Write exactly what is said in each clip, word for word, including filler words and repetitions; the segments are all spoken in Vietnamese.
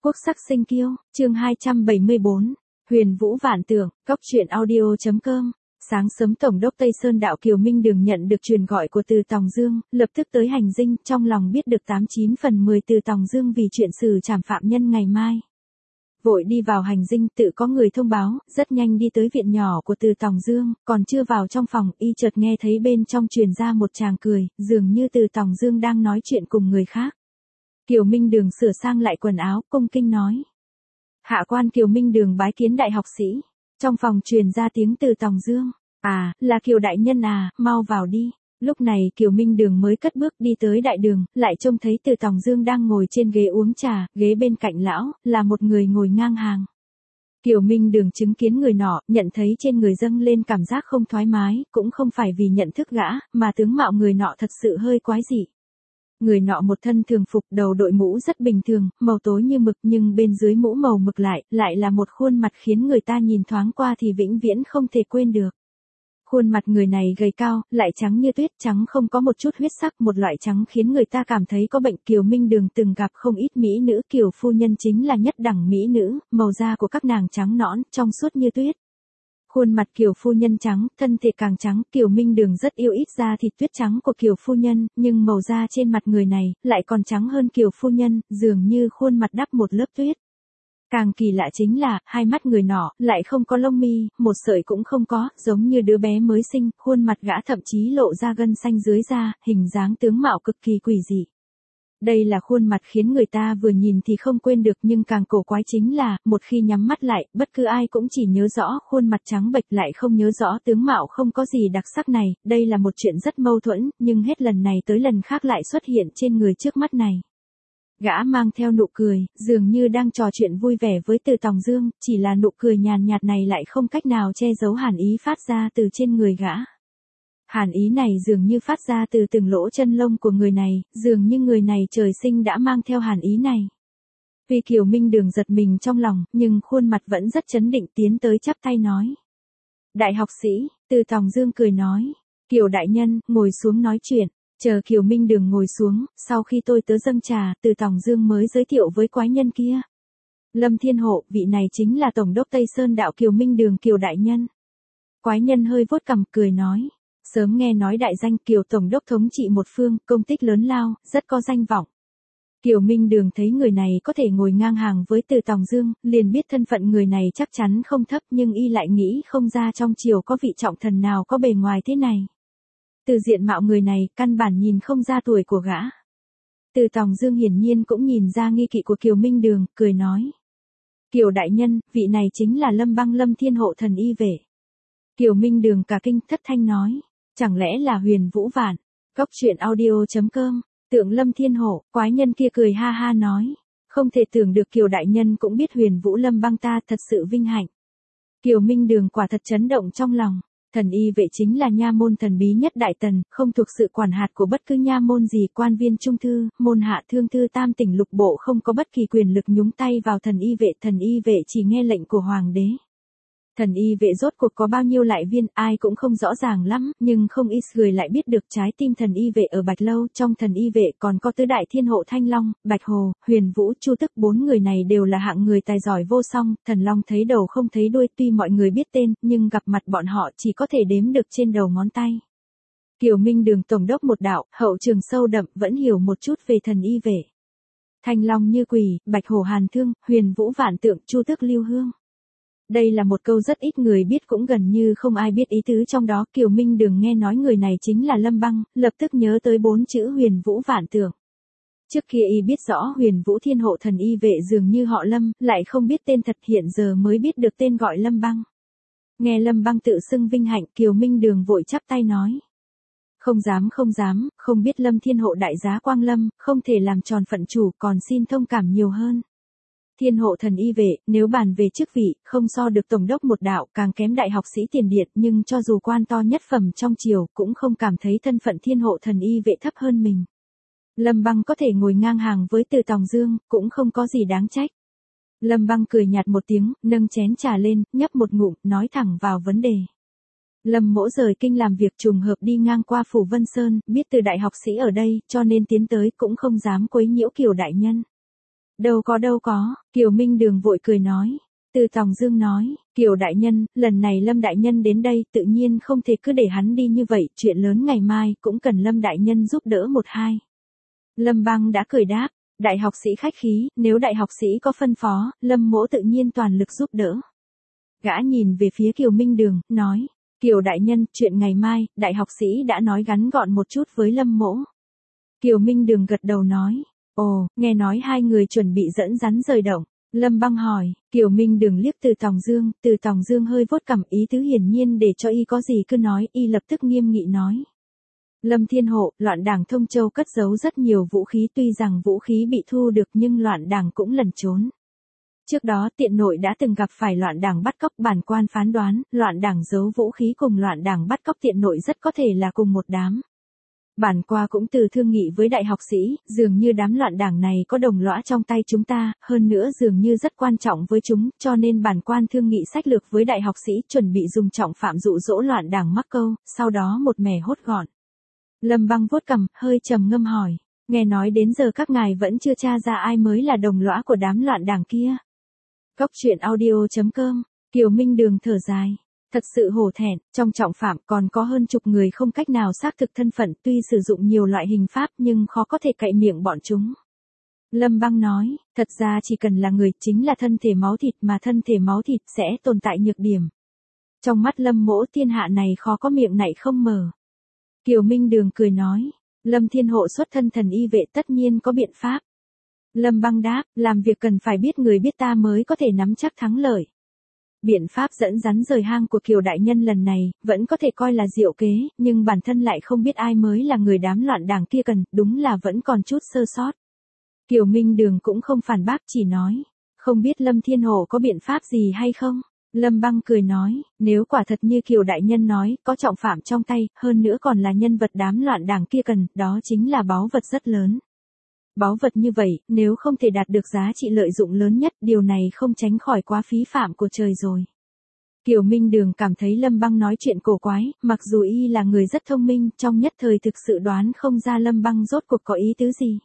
Quốc sắc sinh kiêu, chương hai trăm bảy mươi bốn, Huyền Vũ Vạn Tưởng, Cóc truyện audio.com. Sáng sớm Tổng đốc Tây Sơn đạo Kiều Minh Đường nhận được truyền gọi của Từ Tòng Dương, lập tức tới hành dinh, trong lòng biết được tám chín phần mười Từ Tòng Dương vì chuyện xử trảm phạm nhân ngày mai. Vội đi vào hành dinh, tự có người thông báo, rất nhanh đi tới viện nhỏ của Từ Tòng Dương, còn chưa vào trong phòng, y chợt nghe thấy bên trong truyền ra một tràng cười, dường như Từ Tòng Dương đang nói chuyện cùng người khác. Kiều Minh Đường sửa sang lại quần áo, cung kinh nói. Hạ quan Kiều Minh Đường bái kiến đại học sĩ. Trong phòng truyền ra tiếng Từ Tòng Dương. À, là Kiều đại nhân à, mau vào đi. Lúc này Kiều Minh Đường mới cất bước đi tới đại đường, lại trông thấy Từ Tòng Dương đang ngồi trên ghế uống trà, ghế bên cạnh lão, là một người ngồi ngang hàng. Kiều Minh Đường chứng kiến người nọ, nhận thấy trên người dâng lên cảm giác không thoải mái, cũng không phải vì nhận thức gã, mà tướng mạo người nọ thật sự hơi quái dị. Người nọ một thân thường phục, đầu đội mũ rất bình thường, màu tối như mực, nhưng bên dưới mũ màu mực lại, lại là một khuôn mặt khiến người ta nhìn thoáng qua thì vĩnh viễn không thể quên được. Khuôn mặt người này gầy cao, lại trắng như tuyết, trắng không có một chút huyết sắc, một loại trắng khiến người ta cảm thấy có bệnh. Kiều Minh Đường từng gặp không ít mỹ nữ, Kiều phu nhân chính là nhất đẳng mỹ nữ, màu da của các nàng trắng nõn, trong suốt như tuyết. Khuôn mặt Kiều phu nhân trắng, thân thể càng trắng, Kiều Minh Đường rất yêu ít da thịt tuyết trắng của Kiều phu nhân, nhưng màu da trên mặt người này, lại còn trắng hơn Kiều phu nhân, dường như khuôn mặt đắp một lớp tuyết. Càng kỳ lạ chính là, hai mắt người nọ, lại không có lông mi, một sợi cũng không có, giống như đứa bé mới sinh, khuôn mặt gã thậm chí lộ ra gân xanh dưới da, hình dáng tướng mạo cực kỳ quỷ dị. Đây là khuôn mặt khiến người ta vừa nhìn thì không quên được, nhưng càng cổ quái chính là, một khi nhắm mắt lại, bất cứ ai cũng chỉ nhớ rõ khuôn mặt trắng bệch, lại không nhớ rõ tướng mạo không có gì đặc sắc này. Đây là một chuyện rất mâu thuẫn, nhưng hết lần này tới lần khác lại xuất hiện trên người trước mắt này. Gã mang theo nụ cười, dường như đang trò chuyện vui vẻ với Từ Tòng Dương, chỉ là nụ cười nhàn nhạt này lại không cách nào che giấu hàn ý phát ra từ trên người gã. Hàn ý này dường như phát ra từ từng lỗ chân lông của người này, dường như người này trời sinh đã mang theo hàn ý này. Vì Kiều Minh Đường giật mình trong lòng, nhưng khuôn mặt vẫn rất trấn định, tiến tới chắp tay nói. Đại học sĩ, Từ Tòng Dương cười nói. Kiều đại nhân, ngồi xuống nói chuyện. Chờ Kiều Minh Đường ngồi xuống, sau khi tôi tớ dâng trà, Từ Tòng Dương mới giới thiệu với quái nhân kia. Lâm Thiên Hộ, vị này chính là Tổng đốc Tây Sơn đạo Kiều Minh Đường Kiều đại nhân. Quái nhân hơi vuốt cằm cười nói. Sớm nghe nói đại danh Kiều Tổng đốc thống trị một phương, công tích lớn lao, rất có danh vọng. Kiều Minh Đường thấy người này có thể ngồi ngang hàng với Từ Tòng Dương, liền biết thân phận người này chắc chắn không thấp, nhưng y lại nghĩ không ra trong triều có vị trọng thần nào có bề ngoài thế này. Từ diện mạo người này, căn bản nhìn không ra tuổi của gã. Từ Tòng Dương hiển nhiên cũng nhìn ra nghi kỵ của Kiều Minh Đường, cười nói. Kiều đại nhân, vị này chính là Lâm Băng Lâm Thiên Hộ thần y vệ. Kiều Minh Đường cả kinh thất thanh nói. Chẳng lẽ là Huyền Vũ Vạn? Cóc truyện audio.com. Tượng Lâm Thiên Hộ, quái nhân kia cười ha ha nói. Không thể tưởng được Kiều đại nhân cũng biết Huyền Vũ Lâm Băng ta, thật sự vinh hạnh. Kiều Minh Đường quả thật chấn động trong lòng. Thần y vệ chính là nha môn thần bí nhất Đại Tần, không thuộc sự quản hạt của bất cứ nha môn gì, quan viên trung thư, môn hạ thương thư tam tỉnh lục bộ không có bất kỳ quyền lực nhúng tay vào thần y vệ, thần y vệ chỉ nghe lệnh của hoàng đế. Thần y vệ rốt cuộc có bao nhiêu lại viên, ai cũng không rõ ràng lắm, nhưng không ít người lại biết được trái tim thần y vệ ở Bạch Lâu. Trong thần y vệ còn có tứ đại thiên hộ Thanh Long, Bạch Hồ, Huyền Vũ, Chu Tức, bốn người này đều là hạng người tài giỏi vô song. Thần Long thấy đầu không thấy đuôi, tuy mọi người biết tên, nhưng gặp mặt bọn họ chỉ có thể đếm được trên đầu ngón tay. Kiều Minh Đường tổng đốc một đạo, hậu trường sâu đậm, vẫn hiểu một chút về thần y vệ. Thanh Long Như Quỷ, Bạch Hồ Hàn Thương, Huyền Vũ Vạn Tượng, Chu Tức Lưu Hương. Đây là một câu rất ít người biết, cũng gần như không ai biết ý tứ trong đó. Kiều Minh Đường nghe nói người này chính là Lâm Băng, lập tức nhớ tới bốn chữ Huyền Vũ Vạn Tượng. Trước kia y biết rõ Huyền Vũ Thiên Hộ thần y vệ dường như họ Lâm, lại không biết tên thật, hiện giờ mới biết được tên gọi Lâm Băng. Nghe Lâm Băng tự xưng vinh hạnh, Kiều Minh Đường vội chắp tay nói. Không dám không dám, không biết Lâm Thiên Hộ đại giá Quang Lâm, không thể làm tròn phận chủ, còn xin thông cảm nhiều hơn. Thiên Hộ thần y vệ, nếu bàn về chức vị, không so được tổng đốc một đạo, càng kém đại học sĩ tiền điện, nhưng cho dù quan to nhất phẩm trong triều, cũng không cảm thấy thân phận Thiên Hộ thần y vệ thấp hơn mình. Lâm Băng có thể ngồi ngang hàng với Từ Tòng Dương, cũng không có gì đáng trách. Lâm Băng cười nhạt một tiếng, nâng chén trà lên, nhấp một ngụm, nói thẳng vào vấn đề. Lâm Mỗ rời kinh làm việc trùng hợp đi ngang qua phủ Vân Sơn, biết Từ đại học sĩ ở đây, cho nên tiến tới, cũng không dám quấy nhiễu Kiều đại nhân. Đâu có đâu có, Kiều Minh Đường vội cười nói. Từ Tòng Dương nói, Kiều đại nhân, lần này Lâm đại nhân đến đây tự nhiên không thể cứ để hắn đi như vậy, chuyện lớn ngày mai cũng cần Lâm đại nhân giúp đỡ một hai. Lâm Băng đã cười đáp, đại học sĩ khách khí, nếu đại học sĩ có phân phó, Lâm mỗ tự nhiên toàn lực giúp đỡ. Gã nhìn về phía Kiều Minh Đường, nói, Kiều đại nhân, chuyện ngày mai, đại học sĩ đã nói ngắn gọn một chút với Lâm mỗ. Kiều Minh Đường gật đầu nói, ồ, nghe nói hai người chuẩn bị dẫn rắn rời động. Lâm Băng hỏi, Kiều Minh Đường liếc Từ Tòng Dương, Từ Tòng Dương hơi vuốt cằm, ý tứ hiển nhiên để cho y có gì cứ nói, y lập tức nghiêm nghị nói. Lâm Thiên Hộ, loạn đảng Thông Châu cất giấu rất nhiều vũ khí, tuy rằng vũ khí bị thu được nhưng loạn đảng cũng lẩn trốn. Trước đó tiện nội đã từng gặp phải loạn đảng bắt cóc, bản quan phán đoán, loạn đảng giấu vũ khí cùng loạn đảng bắt cóc tiện nội rất có thể là cùng một đám. Bản qua cũng từ thương nghị với đại học sĩ, dường như đám loạn đảng này có đồng lõa trong tay chúng ta, hơn nữa dường như rất quan trọng với chúng, cho nên bản quan thương nghị sách lược với đại học sĩ, chuẩn bị dùng trọng phạm dụ dỗ loạn đảng mắc câu, sau đó một mẻ hốt gọn. Lâm Băng vuốt cằm, hơi trầm ngâm hỏi, nghe nói đến giờ các ngài vẫn chưa tra ra ai mới là đồng lõa của đám loạn đảng kia. Cốc truyện audio chấm com, Kiều Minh Đường thở dài. Thật sự hổ thẹn, trong trọng phạm còn có hơn chục người không cách nào xác thực thân phận, tuy sử dụng nhiều loại hình pháp nhưng khó có thể cậy miệng bọn chúng. Lâm Băng nói, thật ra chỉ cần là người chính là thân thể máu thịt, mà thân thể máu thịt sẽ tồn tại nhược điểm. Trong mắt Lâm mỗ thiên hạ này khó có miệng nạy không mở. Kiều Minh Đường cười nói, Lâm Thiên Hộ xuất thân thần y vệ tất nhiên có biện pháp. Lâm Băng đáp, làm việc cần phải biết người biết ta mới có thể nắm chắc thắng lợi. Biện pháp dẫn rắn rời hang của Kiều đại nhân lần này, vẫn có thể coi là diệu kế, nhưng bản thân lại không biết ai mới là người đám loạn đảng kia cần, đúng là vẫn còn chút sơ sót. Kiều Minh Đường cũng không phản bác, chỉ nói, không biết Lâm Thiên Hộ có biện pháp gì hay không? Lâm Băng cười nói, nếu quả thật như Kiều đại nhân nói, có trọng phạm trong tay, hơn nữa còn là nhân vật đám loạn đảng kia cần, đó chính là báu vật rất lớn. Báu vật như vậy, nếu không thể đạt được giá trị lợi dụng lớn nhất, điều này không tránh khỏi quá phí phạm của trời rồi. Kiều Minh Đường cảm thấy Lâm Băng nói chuyện cổ quái, mặc dù y là người rất thông minh, trong nhất thời thực sự đoán không ra Lâm Băng rốt cuộc có ý tứ gì.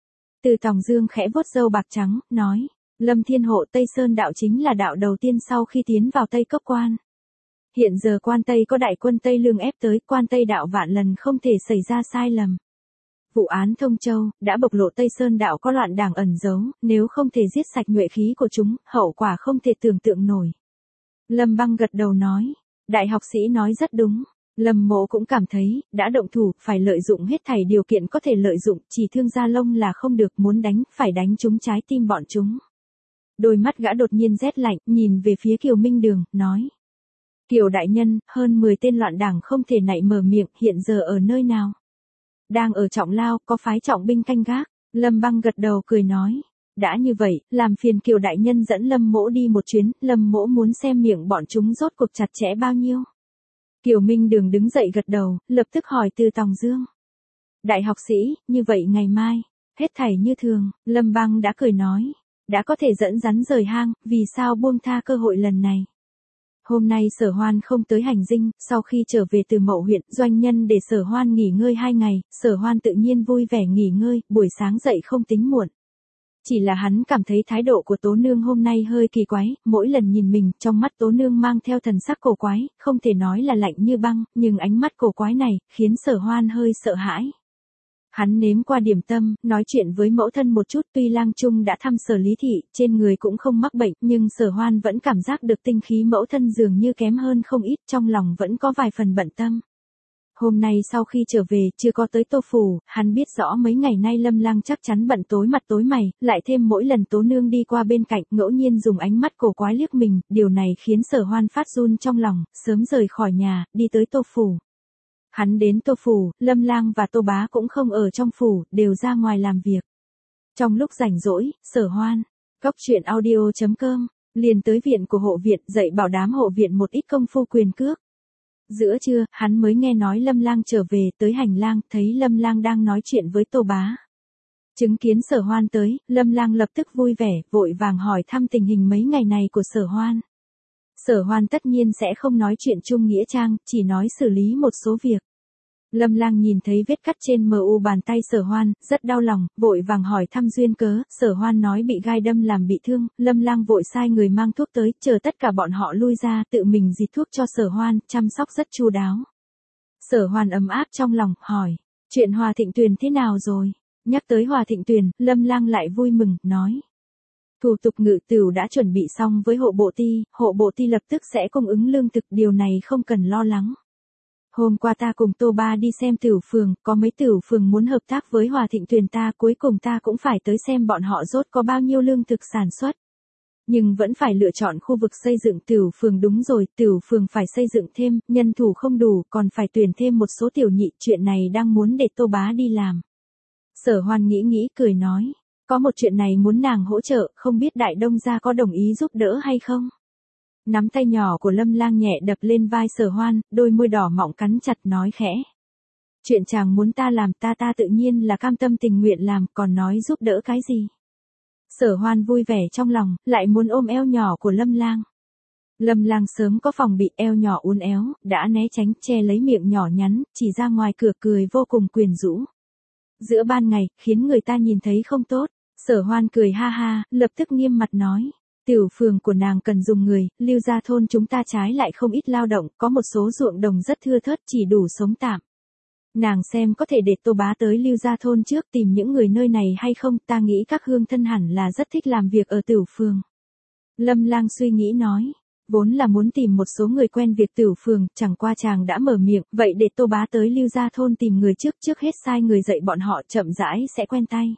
Từ Tòng Dương khẽ vuốt râu bạc trắng, nói, Lâm Thiên Hộ Tây Sơn đạo chính là đạo đầu tiên sau khi tiến vào Tây Cốc Quan. Hiện giờ quan Tây có đại quân Tây Lương ép tới, quan Tây đạo vạn lần không thể xảy ra sai lầm. Vụ án Thông Châu đã bộc lộ Tây Sơn đạo có loạn đảng ẩn giấu, nếu không thể giết sạch nhuệ khí của chúng, hậu quả không thể tưởng tượng nổi. Lâm Băng gật đầu nói, đại học sĩ nói rất đúng. Lâm mộ cũng cảm thấy, đã động thủ, phải lợi dụng hết thảy điều kiện có thể lợi dụng, chỉ thương Gia Long là không được, muốn đánh, phải đánh trúng trái tim bọn chúng. Đôi mắt gã đột nhiên rét lạnh, nhìn về phía Kiều Minh Đường, nói. Kiều đại nhân, hơn mười tên loạn đảng không thể nạy mở miệng, hiện giờ ở nơi nào? Đang ở Trọng Lao, có phái trọng binh canh gác. Lâm Băng gật đầu cười nói. Đã như vậy, làm phiền Kiều đại nhân dẫn Lâm mỗ đi một chuyến, Lâm mỗ muốn xem miệng bọn chúng rốt cuộc chặt chẽ bao nhiêu. Kiều Minh Đường đứng dậy gật đầu, lập tức hỏi Từ Tòng Dương. Đại học sĩ, như vậy ngày mai, hết thảy như thường, Lâm Băng đã cười nói. Đã có thể dẫn rắn rời hang, vì sao buông tha cơ hội lần này? Hôm nay Sở Hoan không tới hành dinh, sau khi trở về từ Mậu huyện, doanh nhân để Sở Hoan nghỉ ngơi hai ngày, Sở Hoan tự nhiên vui vẻ nghỉ ngơi, buổi sáng dậy không tính muộn. Chỉ là hắn cảm thấy thái độ của Tố Nương hôm nay hơi kỳ quái, mỗi lần nhìn mình, trong mắt Tố Nương mang theo thần sắc cổ quái, không thể nói là lạnh như băng, nhưng ánh mắt cổ quái này, khiến Sở Hoan hơi sợ hãi. Hắn nếm qua điểm tâm, nói chuyện với mẫu thân một chút, tuy Lang Trung đã thăm Sở Lý Thị, trên người cũng không mắc bệnh, nhưng Sở Hoan vẫn cảm giác được tinh khí mẫu thân dường như kém hơn không ít, trong lòng vẫn có vài phần bận tâm. Hôm nay sau khi trở về, chưa có tới Tô Phủ, hắn biết rõ mấy ngày nay Lâm Lang chắc chắn bận tối mặt tối mày, lại thêm mỗi lần Tố Nương đi qua bên cạnh, ngẫu nhiên dùng ánh mắt cổ quái liếc mình, điều này khiến Sở Hoan phát run trong lòng, sớm rời khỏi nhà, đi tới Tô Phủ. Hắn đến Tô Phủ, Lâm Lang và Tô Bá cũng không ở trong phủ, đều ra ngoài làm việc. Trong lúc rảnh rỗi, Sở Hoan, cốc truyện audio chấm com, liền tới viện của hộ viện, dạy bảo đám hộ viện một ít công phu quyền cước. Giữa trưa, hắn mới nghe nói Lâm Lang trở về, tới hành lang, thấy Lâm Lang đang nói chuyện với Tô Bá. Chứng kiến Sở Hoan tới, Lâm Lang lập tức vui vẻ, vội vàng hỏi thăm tình hình mấy ngày này của Sở Hoan. Sở Hoan tất nhiên sẽ không nói chuyện chung nghĩa trang, chỉ nói xử lý một số việc. Lâm Lang nhìn thấy vết cắt trên mờ u bàn tay Sở Hoan, rất đau lòng, vội vàng hỏi thăm duyên cớ, Sở Hoan nói bị gai đâm làm bị thương, Lâm Lang vội sai người mang thuốc tới, chờ tất cả bọn họ lui ra, tự mình dì thuốc cho Sở Hoan, chăm sóc rất chu đáo. Sở Hoan ấm áp trong lòng, hỏi, chuyện Hòa Thịnh Tuyền thế nào rồi? Nhắc tới Hòa Thịnh Tuyền, Lâm Lang lại vui mừng, nói. Thủ tục ngự tửu đã chuẩn bị xong với hộ bộ ty, hộ bộ ty lập tức sẽ cung ứng lương thực, điều này không cần lo lắng. Hôm qua ta cùng Tô Ba đi xem tửu phường, có mấy tửu phường muốn hợp tác với Hòa Thịnh Tuyền ta, cuối cùng ta cũng phải tới xem bọn họ rốt có bao nhiêu lương thực sản xuất. Nhưng vẫn phải lựa chọn khu vực xây dựng tửu phường, đúng rồi, tửu phường phải xây dựng thêm, nhân thủ không đủ, còn phải tuyển thêm một số tiểu nhị, chuyện này đang muốn để Tô Bá đi làm. Sở Hoan nghĩ nghĩ cười nói, có một chuyện này muốn nàng hỗ trợ, không biết Đại Đông gia có đồng ý giúp đỡ hay không? Nắm tay nhỏ của Lâm Lang nhẹ đập lên vai Sở Hoan, đôi môi đỏ mọng cắn chặt nói khẽ. Chuyện chàng muốn ta làm ta ta tự nhiên là cam tâm tình nguyện làm, còn nói giúp đỡ cái gì? Sở Hoan vui vẻ trong lòng, lại muốn ôm eo nhỏ của Lâm Lang. Lâm Lang sớm có phòng bị, eo nhỏ uốn éo, đã né tránh, che lấy miệng nhỏ nhắn, chỉ ra ngoài cửa cười vô cùng quyến rũ. Giữa ban ngày, khiến người ta nhìn thấy không tốt, Sở Hoan cười ha ha, lập tức nghiêm mặt nói. Tửu phường của nàng cần dùng người, Lưu Gia thôn chúng ta trái lại không ít lao động, có một số ruộng đồng rất thưa thớt, chỉ đủ sống tạm. Nàng xem có thể để Tô Bá tới Lưu Gia thôn trước tìm những người nơi này hay không, ta nghĩ các hương thân hẳn là rất thích làm việc ở tửu phường. Lâm Lang suy nghĩ nói, vốn là muốn tìm một số người quen việc tửu phường, chẳng qua chàng đã mở miệng, vậy để Tô Bá tới Lưu Gia thôn tìm người trước, trước hết sai người dạy bọn họ, chậm rãi sẽ quen tay.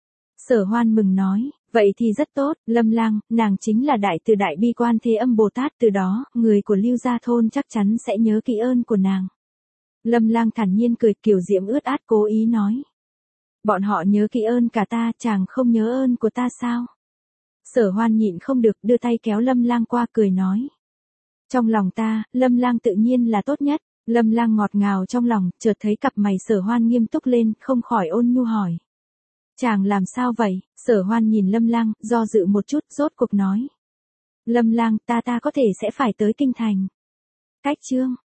Sở Hoan mừng nói, vậy thì rất tốt, Lâm Lang, nàng chính là đại từ đại bi quan Thế Âm Bồ Tát, từ đó, người của Lưu Gia thôn chắc chắn sẽ nhớ kỹ ơn của nàng. Lâm Lang thản nhiên cười, kiều diễm ướt át cố ý nói. Bọn họ nhớ kỹ ơn cả ta, chàng không nhớ ơn của ta sao? Sở Hoan nhịn không được, đưa tay kéo Lâm Lang qua, cười nói. Trong lòng ta, Lâm Lang tự nhiên là tốt nhất. Lâm Lang ngọt ngào trong lòng, chợt thấy cặp mày Sở Hoan nghiêm túc lên, không khỏi ôn nhu hỏi. Chàng làm sao vậy? Sở Hoan nhìn Lâm Lang, do dự một chút, rốt cuộc nói. Lâm Lang, ta ta có thể sẽ phải tới kinh thành. Cách chương